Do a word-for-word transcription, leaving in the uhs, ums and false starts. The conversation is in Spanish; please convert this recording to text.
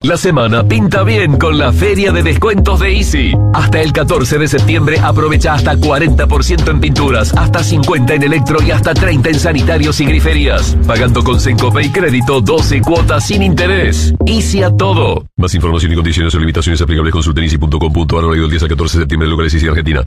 La semana pinta bien con la feria de descuentos de Easy. Hasta el catorce de septiembre aprovecha hasta cuarenta por ciento en pinturas, hasta cincuenta por ciento en electro y hasta treinta por ciento en sanitarios y griferías. Pagando con Sencope y crédito, doce cuotas sin interés. Easy a todo. Más información y condiciones o limitaciones aplicables consulten easy punto com punto a r. Horario del diez al catorce de septiembre en locales Easy Argentina.